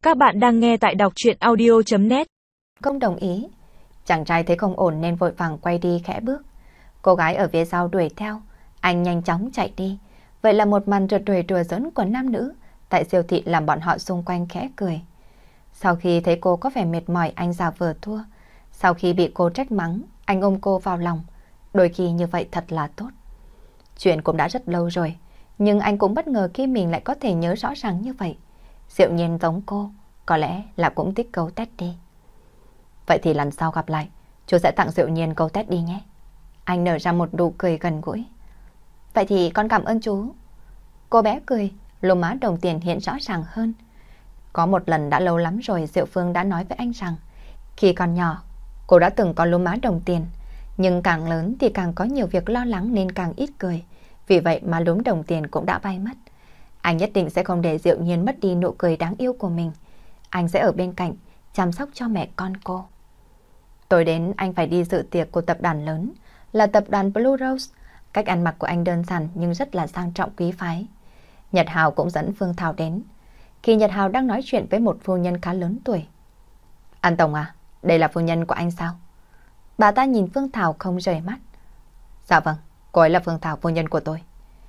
Các bạn đang nghe tại đọc truyện audio.net. Không đồng ý. Chàng trai thấy không ổn nên vội vàng quay đi khẽ bước. Cô gái ở phía sau đuổi theo. Anh nhanh chóng chạy đi. Vậy là một màn rượt đuổi đùa giỡn của nam nữ tại siêu thị làm bọn họ xung quanh khẽ cười. Sau khi thấy cô có vẻ mệt mỏi, anh giả vờ thua. Sau khi bị cô trách mắng, anh ôm cô vào lòng. Đôi khi như vậy thật là tốt. Chuyện cũng đã rất lâu rồi, nhưng anh cũng bất ngờ khi mình lại có thể nhớ rõ ràng như vậy. Diệu Nhiên giống cô, có lẽ là cũng thích câu tét đi. Vậy thì lần sau gặp lại, chú sẽ tặng Diệu Nhiên câu tét đi nhé. Anh nở ra một nụ cười gần gũi. Vậy thì con cảm ơn chú. Cô bé cười, lô má đồng tiền hiện rõ ràng hơn. Có một lần đã lâu lắm rồi Diệu Phương đã nói với anh rằng khi còn nhỏ, cô đã từng có lô má đồng tiền. Nhưng càng lớn thì càng có nhiều việc lo lắng nên càng ít cười. Vì vậy mà lúm đồng tiền cũng đã bay mất. Anh nhất định sẽ không để Diệu Nhiên mất đi nụ cười đáng yêu của mình. Anh sẽ ở bên cạnh, chăm sóc cho mẹ con cô. Tối đến anh phải đi dự tiệc của tập đoàn lớn, là tập đoàn Blue Rose. Cách ăn mặc của anh đơn giản nhưng rất là sang trọng quý phái. Nhật Hào cũng dẫn Phương Thảo đến. Khi Nhật Hào đang nói chuyện với một phu nhân khá lớn tuổi. Anh Tổng à, đây là phu nhân của anh sao? Bà ta nhìn Phương Thảo không rời mắt. Dạ vâng, cô ấy là Phương Thảo, phu nhân của tôi.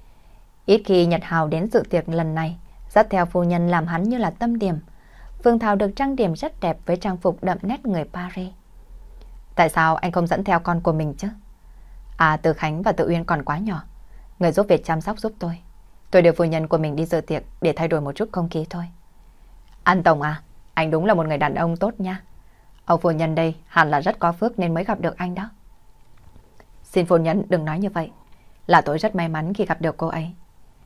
Ít khi Nhật Hào đến dự tiệc lần này, dắt theo phu nhân làm hắn như là tâm điểm. Phương Thảo được trang điểm rất đẹp với trang phục đậm nét người Paris. Tại sao anh không dẫn theo con của mình chứ? À, Từ Khánh và Tự Uyên còn quá nhỏ. Người giúp việc chăm sóc giúp tôi. Tôi đưa phu nhân của mình đi dự tiệc để thay đổi một chút không khí thôi. Anh Tổng à, anh đúng là một người đàn ông tốt nha. Ông phu nhân đây hẳn là rất có phước nên mới gặp được anh đó. Xin phu nhân đừng nói như vậy. Là tôi rất may mắn khi gặp được cô ấy.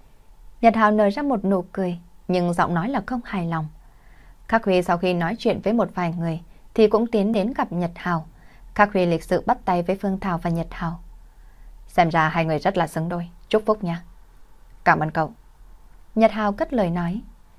Nhật Hào nở ra một nụ cười, nhưng giọng nói là không hài lòng. Khắc Huy sau khi nói chuyện với một vài người thì cũng tiến đến gặp Nhật Hào. Khắc Huy lịch sự bắt tay với Phương Thảo và Nhật Hào. Xem ra hai người rất là xứng đôi, chúc phúc nha. Cảm ơn cậu. Nhật Hào cất lời nói.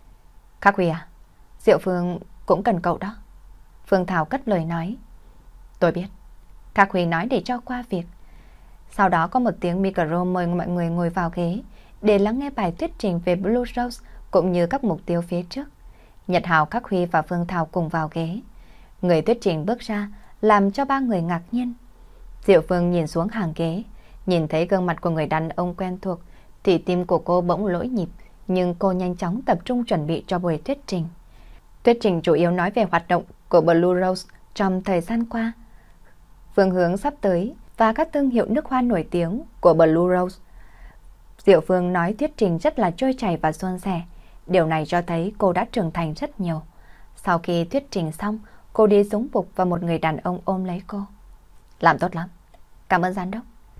Khắc Huy à, Diệu Phương cũng cần cậu đó. Phương Thảo cất lời nói. Tôi biết. Khắc Huy nói để cho qua việc. Sau đó có một tiếng micro mời mọi người ngồi vào ghế để lắng nghe bài thuyết trình về Blue Rose cũng như các mục tiêu phía trước. Nhật Hào, Khắc Huy và Phương Thảo cùng vào ghế. Người thuyết trình bước ra làm cho ba người ngạc nhiên. Diệu Phương nhìn xuống hàng ghế, nhìn thấy gương mặt của người đàn ông quen thuộc thì tim của cô bỗng lỗi nhịp, nhưng cô nhanh chóng tập trung chuẩn bị cho buổi thuyết trình. Thuyết trình chủ yếu nói về hoạt động của Blue Rose trong thời gian qua, phương hướng sắp tới và các thương hiệu nước hoa nổi tiếng của Blue Rose. Diệu Phương nói thuyết trình rất là trôi chảy và suôn sẻ. Điều này cho thấy cô đã trưởng thành rất nhiều. Sau khi thuyết trình xong, cô đi xuống bục và một người đàn ông ôm lấy cô. Làm tốt lắm. Cảm ơn giám đốc.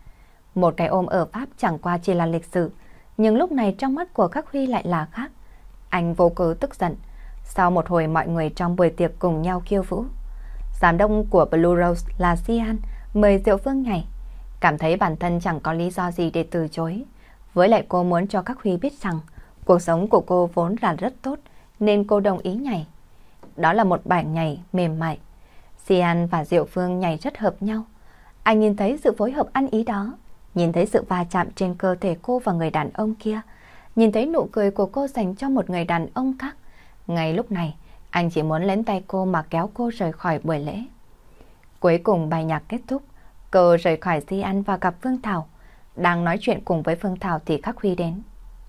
Một cái ôm ở Pháp chẳng qua chỉ là lịch sự, nhưng lúc này trong mắt của Khắc Huy lại là khác. Anh vô cớ tức giận. Sau một hồi mọi người trong buổi tiệc cùng nhau khiêu vũ, giám đốc của Blue Rose là Sian mời Diệu Phương nhảy. Cảm thấy bản thân chẳng có lý do gì để từ chối. Với lại cô muốn cho Khắc Huy biết rằng cuộc sống của cô vốn là rất tốt nên cô đồng ý nhảy. Đó là một bài nhảy mềm mại. Sian và Diệu Phương nhảy rất hợp nhau. Anh nhìn thấy sự phối hợp ăn ý đó, nhìn thấy sự va chạm trên cơ thể cô và người đàn ông kia, nhìn thấy nụ cười của cô dành cho một người đàn ông khác. Ngay lúc này, anh chỉ muốn lấy tay cô mà kéo cô rời khỏi buổi lễ. Cuối cùng bài nhạc kết thúc, cô rời khỏi Sian và gặp Phương Thảo. Đang nói chuyện cùng với Phương Thảo thì Khắc Huy đến.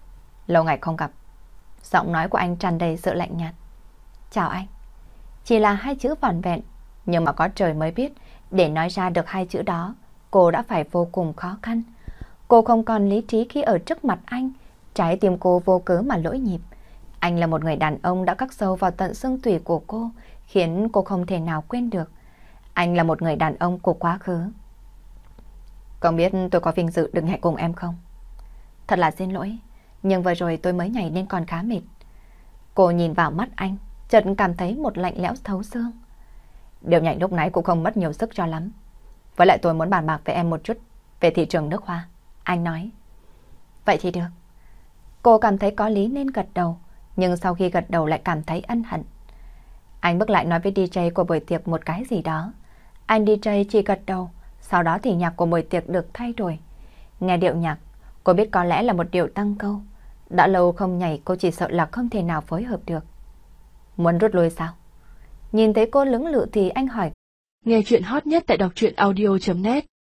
Lâu ngày không gặp. Giọng nói của anh tràn đầy sự lạnh nhạt. Chào anh. Chỉ là hai chữ vỏn vẹn, nhưng mà có trời mới biết, để nói ra được hai chữ đó, cô đã phải vô cùng khó khăn. Cô không còn lý trí khi ở trước mặt anh, trái tim cô vô cớ mà lỗi nhịp. Anh là một người đàn ông đã khắc sâu vào tận xương tủy của cô, khiến cô không thể nào quên được. Anh là một người đàn ông của quá khứ. Không biết tôi có vinh dự được nhảy cùng em không? Thật là xin lỗi, nhưng vừa rồi tôi mới nhảy nên còn khá mệt. Cô nhìn vào mắt anh, chợt cảm thấy một lạnh lẽo thấu xương. Điều nhảy lúc nãy cũng không mất nhiều sức cho lắm. Với lại tôi muốn bàn bạc với em một chút về thị trường nước hoa. Anh nói. Vậy thì được. Cô cảm thấy có lý nên gật đầu, nhưng sau khi gật đầu lại cảm thấy ân hận. Anh bước lại nói với DJ của buổi tiệc một cái gì đó. Anh DJ chỉ gật đầu, sau đó thì nhạc của buổi tiệc được thay đổi. Nghe điệu nhạc, cô biết có lẽ là một điệu tăng câu. Đã lâu không nhảy, cô chỉ sợ là không thể nào phối hợp được. Muốn rút lui sao? Nhìn thấy cô lưỡng lự thì anh hỏi. Nghe chuyện hot nhất tại đọc truyện audio.net